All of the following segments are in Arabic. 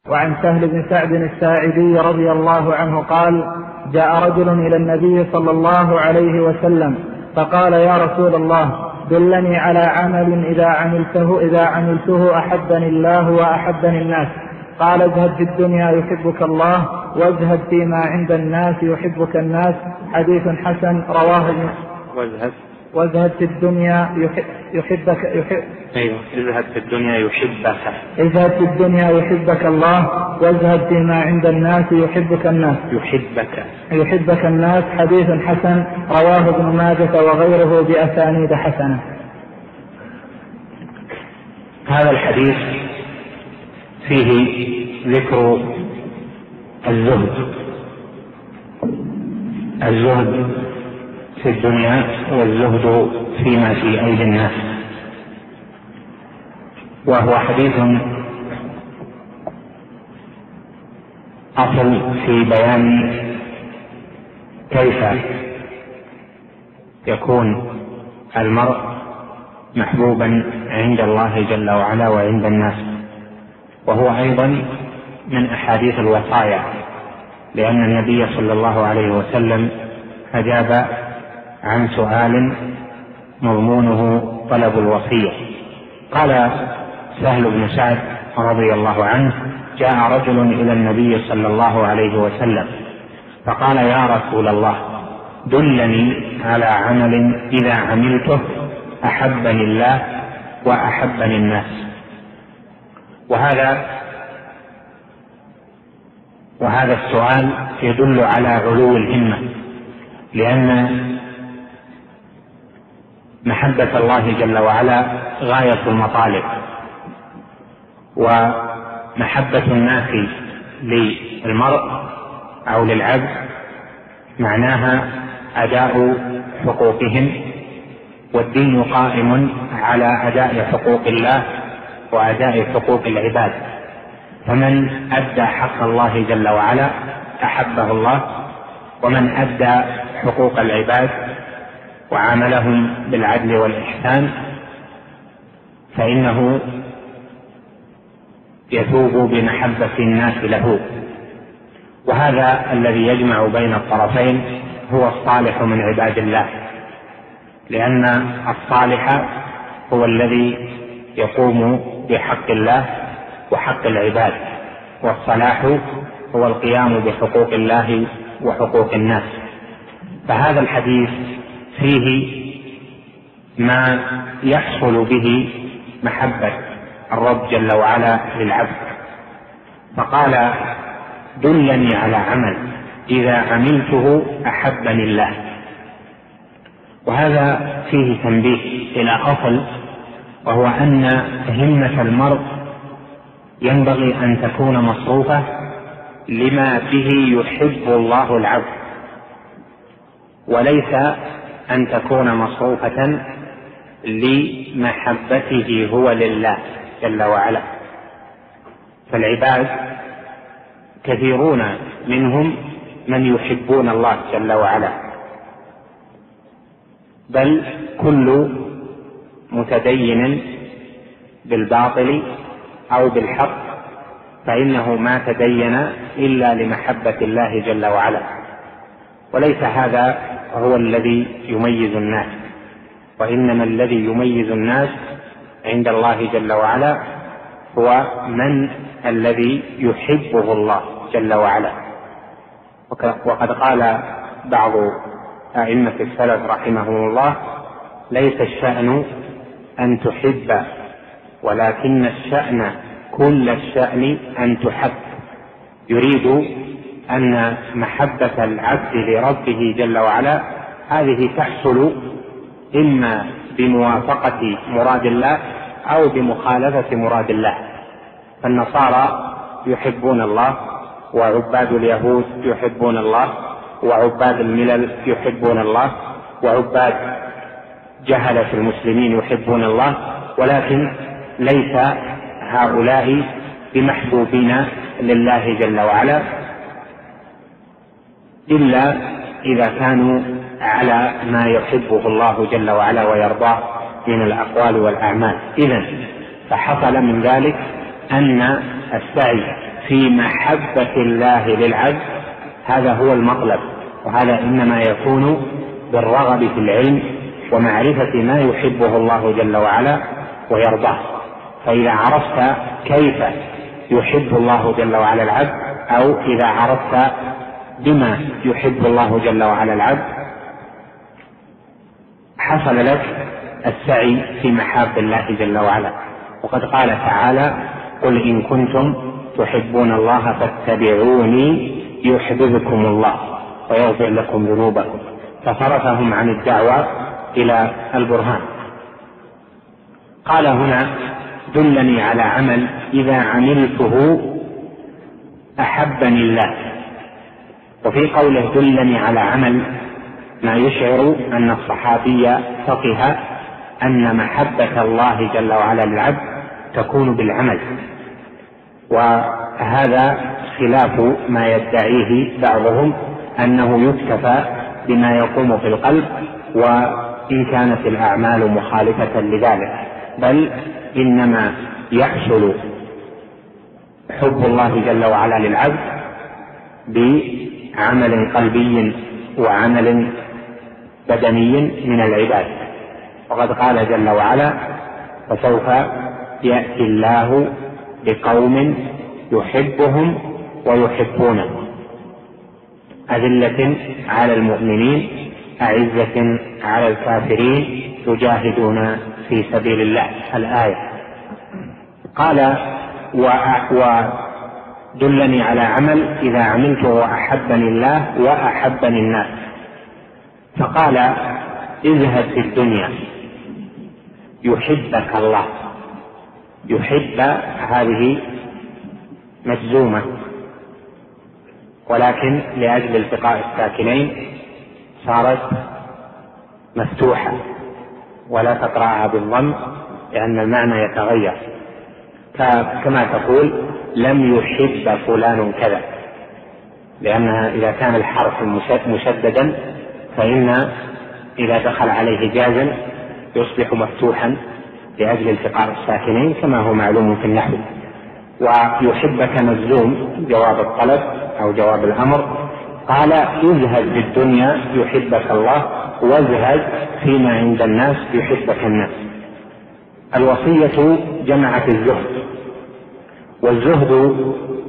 وعن سهل بن سعد الساعدي رضي الله عنه قال: جاء رجل إلى النبي صلى الله عليه وسلم فقال: يا رسول الله، دلني على عمل إذا عملته أحبني الله وأحبني الناس. قال: اجهد في الدنيا يحبك الله، واجهد فيما عند الناس يحبك الناس. حديث حسن رواه واجهد في الدنيا اذهب في الدنيا يحبك. اذهب في الدنيا يحبك الله، واجهد فيما عند الناس يحبك الناس. يحبك الناس. حديث حسن رواه ابن ماجه وغيره بأسانيد حسنة. هذا الحديث فيه ذكر الزهد في الدنيا والزهد فيما في أيدي الناس، وهو حديث أصل في بيان كيف يكون المرء محبوبا عند الله جل وعلا وعند الناس، وهو أيضا من أحاديث الوصايا، لأن النبي صلى الله عليه وسلم أجاب عن سؤال مضمونه طلب الوصية. قال سهل بن سعد رضي الله عنه: جاء رجل إلى النبي صلى الله عليه وسلم فقال: يا رسول الله، دلني على عمل إذا عملته أحبني الله وأحبني الناس. وهذا السؤال يدل على علو الهمة، لأن محبة الله جل وعلا غاية المطالب، ومحبة الناس للمرء أو للعبد معناها أداء حقوقهم، والدين قائم على أداء حقوق الله وأداء حقوق العباد، فمن أدى حق الله جل وعلا أحبه الله، ومن أدى حقوق العباد وعاملهم بالعدل والإحسان فإنه يثوب بمحبة الناس له. وهذا الذي يجمع بين الطرفين هو الصالح من عباد الله، لأن الصالح هو الذي يقوم بحق الله وحق العباد، والصلاح هو القيام بحقوق الله وحقوق الناس. فهذا الحديث فيه ما يحصل به محبة الرب جل وعلا للعبد، فقال: دلني على عمل إذا عملته أحبني الله. وهذا فيه تنبيه إلى أصل، وهو أن همة المرء ينبغي أن تكون مصروفة لما به يحب الله العبد، وليس أن تكون مصروفة لمحبته هو لله جل وعلا. فالعباد كثيرون منهم من يحبون الله جل وعلا، بل كل متدين بالباطل أو بالحق فإنه ما تدين إلا لمحبة الله جل وعلا، وليس هذا هو الذي يميز الناس، وإنما الذي يميز الناس عند الله جل وعلا هو من الذي يحبه الله جل وعلا. وقد قال بعض أئمة السلف رحمهم الله: ليس الشأن أن تحب، ولكن الشأن كل الشأن أن تحب. يريد أن محبة العبد لربه جل وعلا هذه تحصل إما بموافقة مراد الله أو بمخالفة مراد الله. فالنصارى يحبون الله، وعباد اليهود يحبون الله، وعباد الملل يحبون الله، وعباد جهلة المسلمين يحبون الله، ولكن ليس هؤلاء بمحبوبين لله جل وعلا إلا إذا كانوا على ما يحبه الله جل وعلا ويرضاه من الأقوال والأعمال. إذن فحصل من ذلك أن السعي في محبة الله للعبد هذا هو المطلب، وهذا إنما يكون بالرغبة في العلم ومعرفة ما يحبه الله جل وعلا ويرضاه. فإذا عرفت كيف يحب الله جل وعلا العبد، أو إذا عرفت بما يحب الله جل وعلا العبد، حصل لك السعي في محاب الله جل وعلا. وقد قال تعالى: قل إن كنتم تحبون الله فاتبعوني يحببكم الله ويغفر لكم ذنوبكم. فصرفهم عن الدعوة إلى البرهان. قال هنا: دلني على عمل إذا عملته أحبني الله. وفي قوله دلني على عمل ما يشعر أن الصحابي فقه أن محبة الله جل وعلا للعبد تكون بالعمل، وهذا خلاف ما يدعيه بعضهم أنه يكتفى بما يقوم في القلب وإن كانت الأعمال مخالفة لذلك، بل إنما يحصل حب الله جل وعلا للعبد بعمل قلبي وعمل بدني من العباد. وقد قال جل وعلا: فسوف يأتي الله بقوم يحبهم ويحبونه أذلة على المؤمنين أعزة على الكافرين يجاهدون في سبيل الله. الآية. قال: ودلني على عمل إذا عملته أحبني الله وأحبني الناس. فقال: اذهب في الدنيا يحبك الله. يحب هذه مجزومة، ولكن لأجل التقاء الساكنين صارت مفتوحة، ولا تقرأها بالضم لأن المعنى يتغير، كما تقول لم يحب فلان كذا، لأنها إذا كان الحرف مشددا فإن إذا دخل عليه جازم يصبح مفتوحا لأجل التقاء الساكنين كما هو معلوم في النحو. ويحبك مجزوم جواب الطلب أو جواب الأمر. قال: اذهب بالدنيا يحبك الله واذهب فيما عند الناس يحبك الناس. الوصية جمعت الزهد، والزهد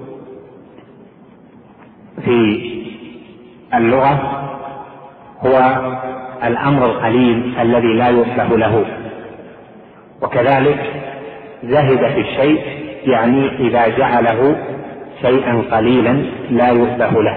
في اللغة هو الأمر القليل الذي لا يصلح له، وكذلك زهد في الشيء يعني إذا جعله شيئا قليلا لا يصلح له،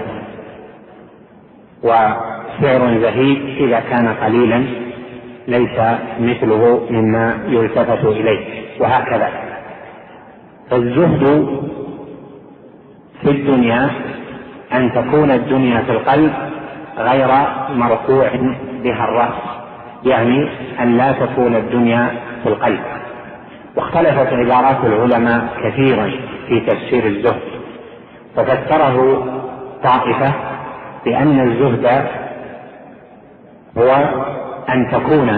وسعر زهيد إذا كان قليلا ليس مثله مما يلتفت إليه، وهكذا. فالزهد في الدنيا أن تكون الدنيا في القلب غير مرفوع بها الرأس، يعني أن لا تكون الدنيا في القلب. واختلفت عبارات العلماء كثيرا في تفسير الزهد، ففسره طائفة بأن الزهد هو أن تكون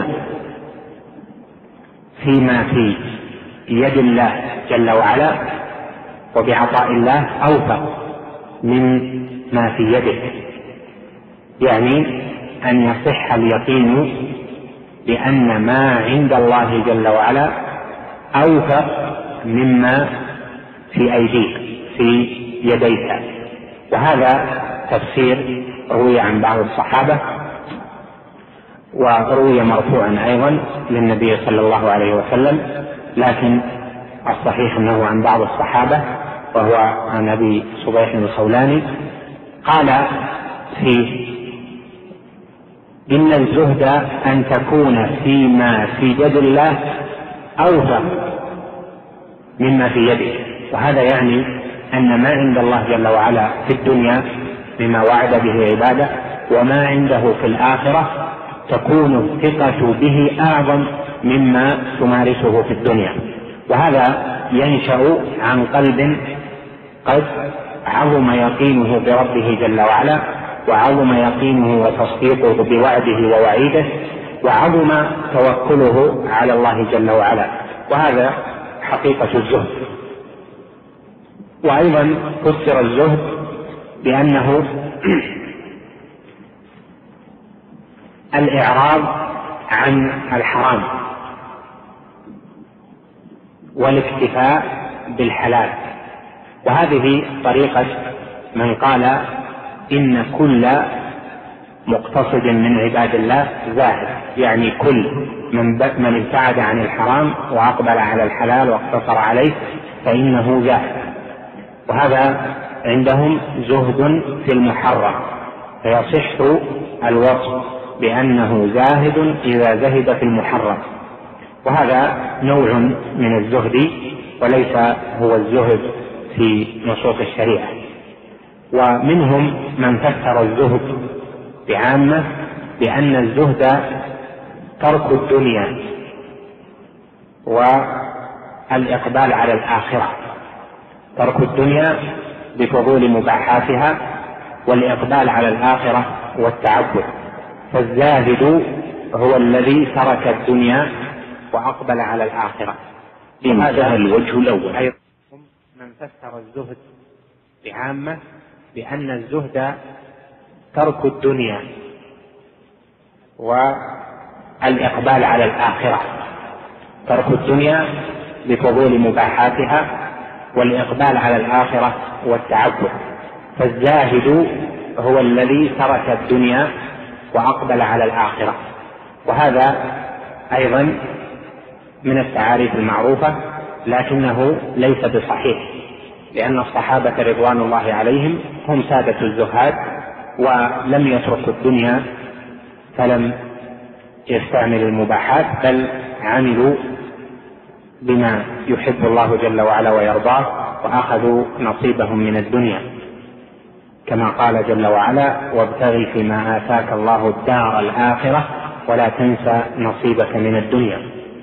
فيما في يد الله جل وعلا وبعطاء الله أوفق من ما في يدك، يعني أن يصح اليقين بأن ما عند الله جل وعلا أوفق مما في أيديك في يديك. وهذا تفسير روي عن بعض الصحابة، وروي مرفوعا أيضا للنبي صلى الله عليه وسلم، لكن الصحيح أنه عن بعض الصحابة وهو عن أبي صبيح الخولاني. قال فيه: إن الزهد أن تكون فيما في يد الله أوفق مما في يدك. وهذا يعني أن ما عند الله جل وعلا في الدنيا مما وعد به عباده وما عنده في الآخرة تكون الثقة به أعظم مما تمارسه في الدنيا. وهذا ينشأ عن قلب قد عظم يقينه بربه جل وعلا، وعظم يقينه وتصديقه بوعده ووعيده، وعظم توكله على الله جل وعلا. وهذا حقيقة الزهد. وأيضا فسر الزهد بأنه الإعراض عن الحرام والاكتفاء بالحلال. وهذه طريقة من قال إن كل مقتصد من عباد الله زاهد، يعني كل من ابتعد عن الحرام وأقبل على الحلال واقتصر عليه فإنه زاهد. وهذا عندهم زهد في المحرم، فيصح الوصف بأنه زاهد إذا زهد في المحرم، وهذا نوع من الزهد وليس هو الزهد في نصوص الشريعة. ومنهم من فسر الزهد بعامة بأن الزهد ترك الدنيا والإقبال على الآخرة، ترك الدنيا بفضول مباحاتها والإقبال على الآخرة والتعبد. فالزاهد هو الذي ترك الدنيا وأقبل على الآخرة. هذا الوجه الأول. أيضا من فسر الزهد بعامة بأن الزهد ترك الدنيا والإقبال على الآخرة، ترك الدنيا بفضول مباحاتها والإقبال على الآخرة والتعبد. فالزاهد هو الذي ترك الدنيا وأقبل على الآخرة. وهذا أيضا من التعاريف المعروفة، لكنه ليس بصحيح، لأن الصحابة رضوان الله عليهم هم سادة الزهاد ولم يتركوا الدنيا فلم يستعملوا المباحات، بل عملوا بما يحب الله جل وعلا ويرضاه وأخذوا نصيبهم من الدنيا، كما قال جل وعلا: وابتغ فيما آتاك الله الدار الآخرة ولا تنسى نصيبك من الدنيا.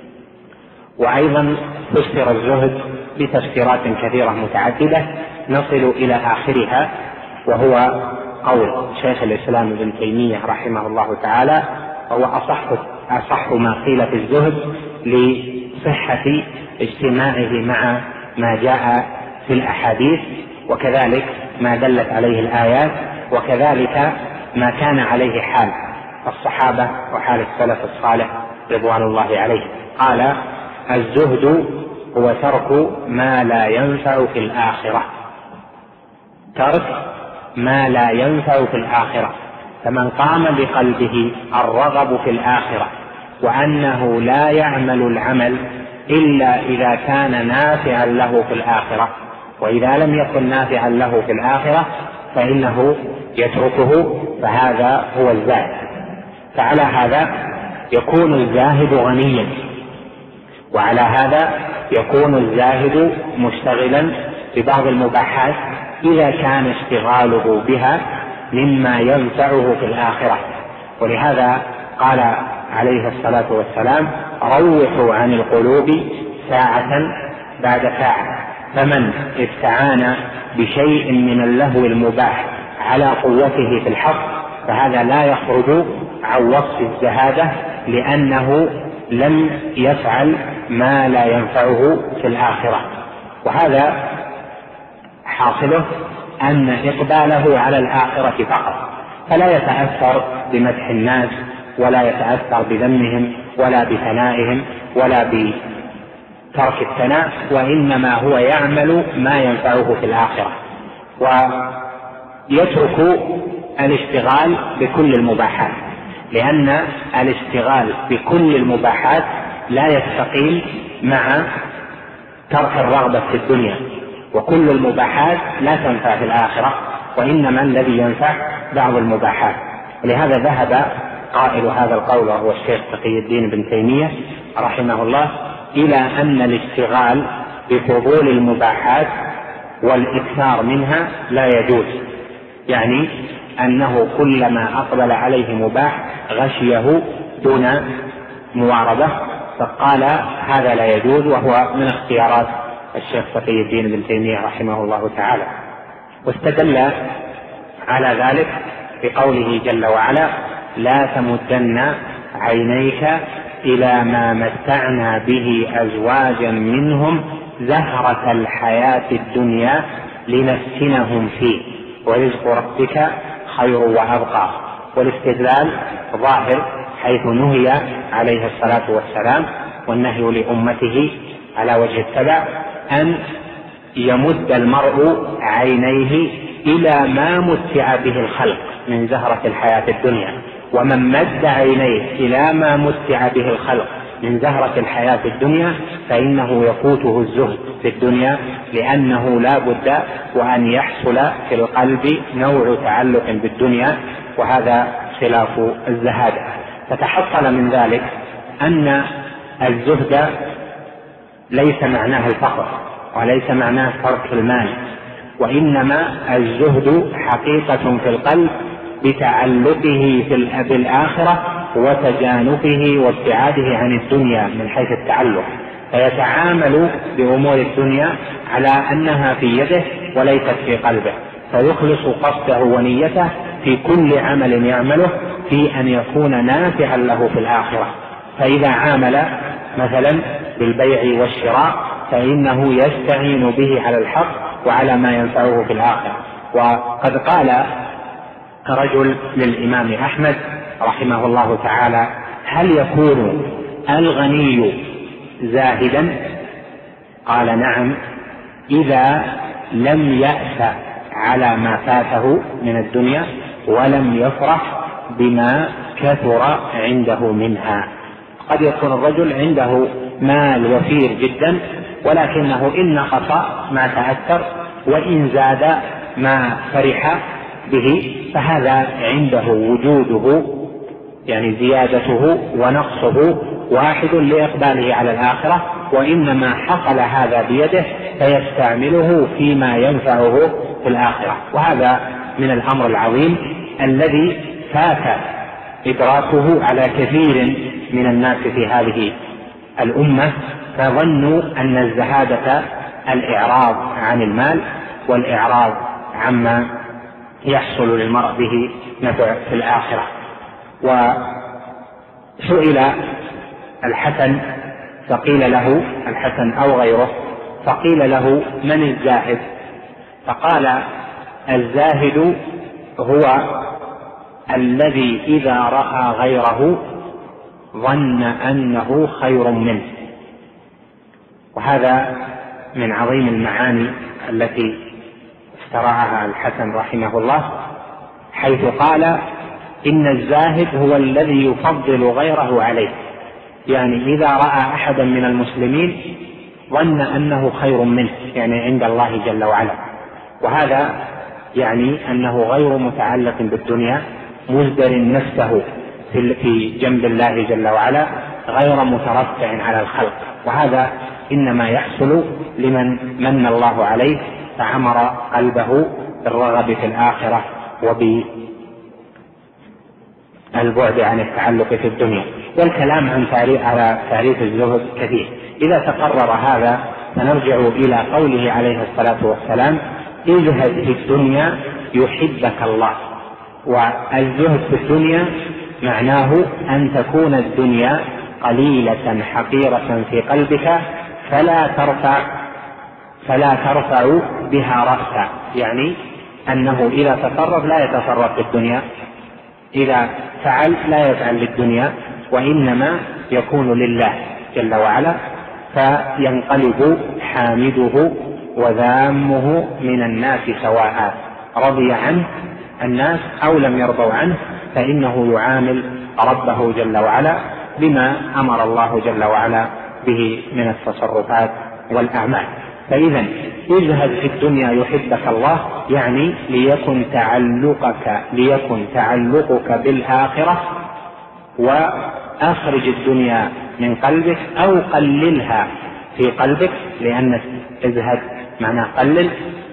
وأيضا فسر الزهد بتفسيرات كثيرة متعددة نصل إلى آخرها، وهو قول شيخ الإسلام ابن تيمية رحمه الله تعالى، وهو أصح ما قيل في الزهد لصحة اجتماعه مع ما جاء في الأحاديث، وكذلك ما دلت عليه الآيات، وكذلك ما كان عليه حال الصحابة وحال السلف الصالح رضوان الله عليه. قال: الزهد هو ترك ما لا ينفع في الآخرة، ترك ما لا ينفع في الآخرة. فمن قام بقلبه الرغب في الآخرة وأنه لا يعمل العمل إلا إذا كان نافعا له في الآخرة، وإذا لم يكن نافعا له في الآخرة فإنه يتركه، فهذا هو الزاهد. فعلى هذا يكون الزاهد غنيا، وعلى هذا يكون الزاهد مشتغلا ببعض المباحات إذا كان اشتغاله بها مما ينفعه في الآخرة. ولهذا قال عليه الصلاة والسلام: روحوا عن القلوب ساعة بعد ساعة. فمن استعان بشيء من اللهو المباح على قوته في الحق فهذا لا يخرج عن وصف الزهادة، لأنه لم يفعل ما لا ينفعه في الآخرة. وهذا حاصله أن إقباله على الآخرة فقط، فلا يتأثر بمدح الناس ولا يتأثر بذمهم ولا بثنائهم ولا بترك الثناء، وإنما هو يعمل ما ينفعه في الآخرة، ويترك الاشتغال بكل المباحات، لأن الاشتغال بكل المباحات لا يستقيم مع ترك الرغبة في الدنيا، وكل المباحات لا تنفع في الآخرة، وإنما الذي ينفع بعض المباحات. ولهذا ذهب قائل هذا القول وهو الشيخ تقي الدين بن تيمية رحمه الله إلى أن الاشتغال بفضول المباحات والإكثار منها لا يجوز، يعني أنه كلما أقبل عليه مباح غشيه دون مواربة، فقال هذا لا يجوز، وهو من اختيارات الشيخ تقي الدين بن تيمية رحمه الله تعالى. واستدل على ذلك بقوله جل وعلا: لا تمدن عينيك إلى ما متعنا به أزواجا منهم زهرة الحياة الدنيا لنفتنهم فيه ورزق ربك خير وأبقى. والاستدلال ظاهر حيث نهي عليه الصلاة والسلام والنهي لأمته على وجه التبع أن يمد المرء عينيه إلى ما متع به الخلق من زهرة الحياة الدنيا، ومن مد عينيه إلى ما متع به الخلق من زهرة الحياة الدنيا فإنه يفوته الزهد في الدنيا، لأنه لا بد وأن يحصل في القلب نوع تعلق بالدنيا، وهذا خلاف الزهادة. فتحصل من ذلك أن الزهد ليس معناه الفقر وليس معناه ترك المال، وإنما الزهد حقيقة في القلب بتعلقه بالآخرة وتجانبه وابتعاده عن الدنيا من حيث التعلق، فيتعامل بأمور الدنيا على أنها في يده وليست في قلبه، فيخلص قصده ونيته في كل عمل يعمله في أن يكون نافعا له في الآخرة. فإذا عامل مثلا بالبيع والشراء فإنه يستعين به على الحق وعلى ما ينفعه في الآخرة. وقد قال رجل للإمام أحمد رحمه الله تعالى: هل يكون الغني زاهدا؟ قال: نعم، إذا لم يأس على ما فاته من الدنيا ولم يفرح بما كثر عنده منها. قد يكون الرجل عنده مال وفير جدا، ولكنه إن نقص ما تأثر وإن زاد ما فرح به، فهذا عنده وجوده يعني زيادته ونقصه واحد لإقباله على الآخرة، وإنما حصل هذا بيده فيستعمله فيما ينفعه في الآخرة. وهذا من الأمر العظيم الذي فات إدراكه على كثير من الناس في هذه الأمة، فظنوا أن الزهادة الإعراض عن المال والإعراض عما يحصل للمرء به نفع في الآخرة. وسئل الحسن فقيل له، الحسن أو غيره، فقيل له: من الزاهد؟ فقال: الزاهد هو الذي إذا رأى غيره ظن أنه خير منه. وهذا من عظيم المعاني التي اخترعها الحسن رحمه الله، حيث قال: إن الزاهد هو الذي يفضل غيره عليه، يعني إذا رأى أحدا من المسلمين ظن أنه خير منه، يعني عند الله جل وعلا. وهذا يعني أنه غير متعلق بالدنيا، مزدر نفسه في جنب الله جل وعلا، غير مترفع على الخلق. وهذا إنما يحصل لمن من الله عليه فعمر قلبه بالرغب في الآخرة وبالبعد عن التعلق في الدنيا. والكلام على تعريف الزهد كثير. إذا تقرر هذا فنرجع إلى قوله عليه الصلاة والسلام: ازهد في الدنيا يحبك الله. والزهد في الدنيا معناه أن تكون الدنيا قليلة حقيرة في قلبك فلا ترفع بها رأسا، يعني أنه إذا تصرف لا يتصرف في الدنيا، إذا فعل لا يفعل للدنيا، وإنما يكون لله جل وعلا، فينقلب حامده وذامه من الناس سواء، رضي عنه الناس أو لم يرضوا عنه، فإنه يعامل ربه جل وعلا بما أمر الله جل وعلا به من التصرفات والأعمال. فإذا اذهب في الدنيا يحبك الله، يعني ليكن تعلقك بالآخرة، وأخرج الدنيا من قلبك أو قللها في قلبك، لأن ازهد معناه قلل.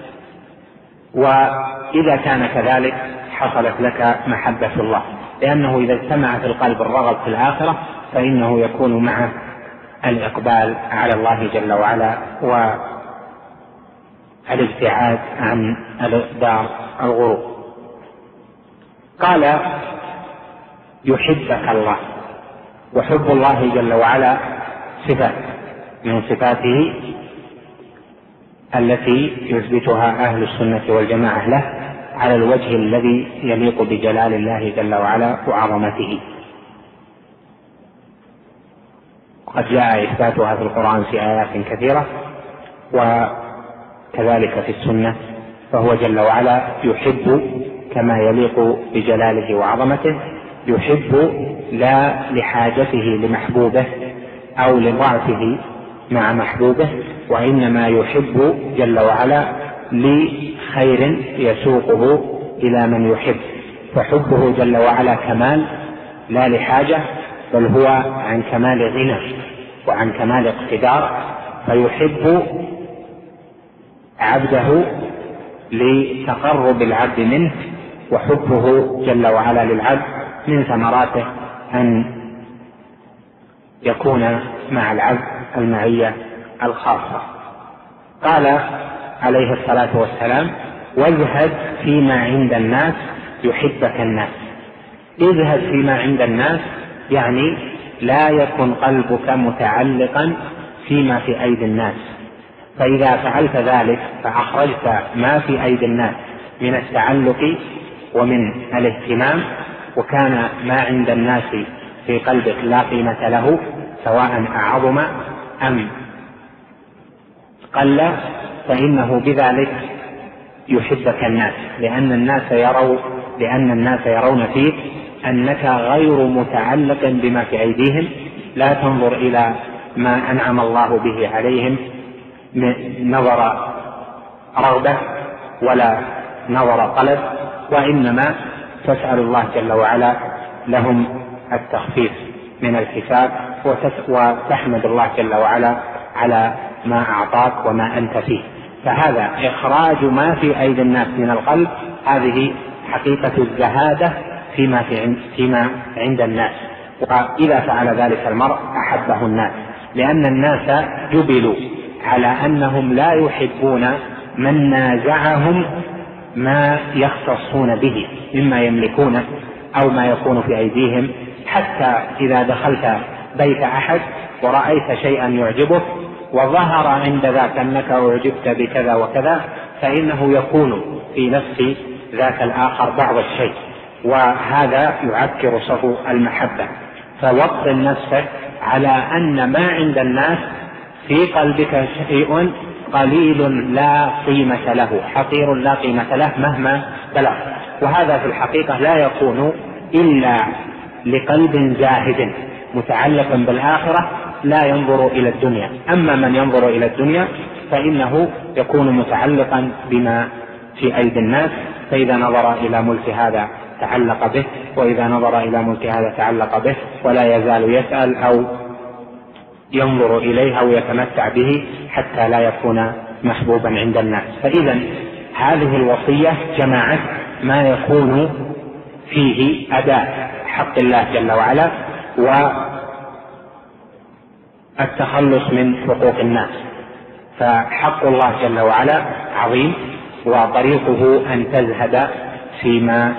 وإذا كان كذلك حصلت لك محبة الله، لأنه إذا اجتمع في القلب الرغب في الآخرة فإنه يكون معه الإقبال على الله جل وعلا والابتعاد عن دار الغرور. قال: يحبك الله. وحب الله جل وعلا صفة من صفاته، التي يثبتها أهل السنة والجماعة له على الوجه الذي يليق بجلال الله جل وعلا وعظمته. قد جاء إثباتها في القرآن في آيات كثيرة وكذلك في السنة، فهو جل وعلا يحب كما يليق بجلاله وعظمته، يحب لا لحاجته لمحبوبه أو لضعفه مع محبوبه، وإنما يحب جل وعلا لخير يسوقه إلى من يحب، فحبه جل وعلا كمال لا لحاجة، بل هو عن كمال غنى وعن كمال اقتدار، فيحب عبده لتقرب العبد منه، وحبه جل وعلا للعبد من ثمراته أن يكون مع العبد المعية الخاصة. قال عليه الصلاة والسلام: واذهب فيما عند الناس يحبك الناس. اذهب فيما عند الناس يعني لا يكن قلبك متعلقا فيما في أيدي الناس، فإذا فعلت ذلك فأخرجت ما في أيدي الناس من التعلق ومن الاهتمام، وكان ما عند الناس في قلبك لا قيمة له، سواء أعظم أم قل، فإنه بذلك يحبك الناس، لأن الناس يرون فيك أنك غير متعلق بما في أيديهم، لا تنظر إلى ما أنعم الله به عليهم نظر رغبة ولا نظر طلب، وإنما تسأل الله جل وعلا لهم التخفيف من الحساب، وتحمد الله جل وعلا على ما أعطاك وما أنت فيه. فهذا إخراج ما في أيدي الناس من القلب، هذه حقيقة الزهادة فيما عند الناس. وإذا فعل ذلك المرء أحبه الناس، لأن الناس جبلوا على أنهم لا يحبون من نازعهم ما يختصون به مما يملكونه أو ما يكون في أيديهم. حتى إذا دخلت بيت أحد ورأيت شيئا يعجبك وظهر عند ذاك أنك أعجبت بكذا وكذا، فإنه يكون في نفس ذاك الآخر بعض الشيء، وهذا يعكر صفو المحبة. فوطن نفسك على أن ما عند الناس في قلبك شيء قليل لا قيمة له، حقير لا قيمة له مهما بلغ. وهذا في الحقيقة لا يكون إلا لقلب زاهد متعلق بالآخرة لا ينظر إلى الدنيا. أما من ينظر إلى الدنيا فإنه يكون متعلقا بما في أيدي الناس، فإذا نظر إلى ملك هذا تعلق به، وإذا نظر إلى ملك هذا تعلق به، ولا يزال يسأل أو ينظر إليه أو يتمتع به حتى لا يكون محبوبا عند الناس. فإذا هذه الوصية جمعت ما يكون فيه أداء حق الله جل وعلا والتخلص من حقوق الناس. فحق الله جل وعلا عظيم، وطريقه أن تزهد فيما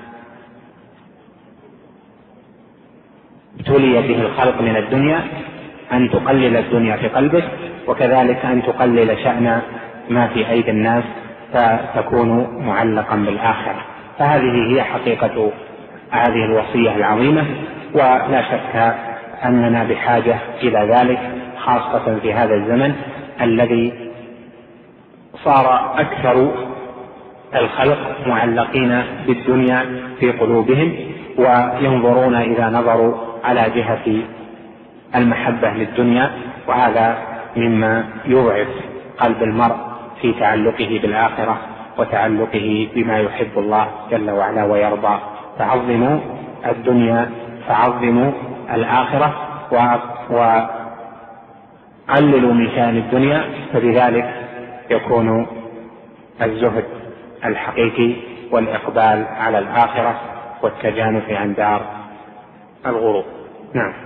ابتلي به الخلق من الدنيا، أن تقلل الدنيا في قلبك، وكذلك أن تقلل شأن ما في أيدي الناس فتكون معلقا بالآخرة. فهذه هي حقيقة هذه الوصية العظيمة، ولا شك أننا بحاجة إلى ذلك، خاصة في هذا الزمن الذي صار أكثر الخلق معلقين بالدنيا في قلوبهم، وينظرون إذا نظروا على جهة المحبة للدنيا، وهذا مما يضعف قلب المرء في تعلقه بالآخرة وتعلقه بما يحب الله جل وعلا ويرضى. فعظموا الدنيا، فعظموا الآخرة، وقللوا من شأن الدنيا، فبذلك يكون الزهد الحقيقي والإقبال على الآخرة والتجانس عن دار الغرور. نعم.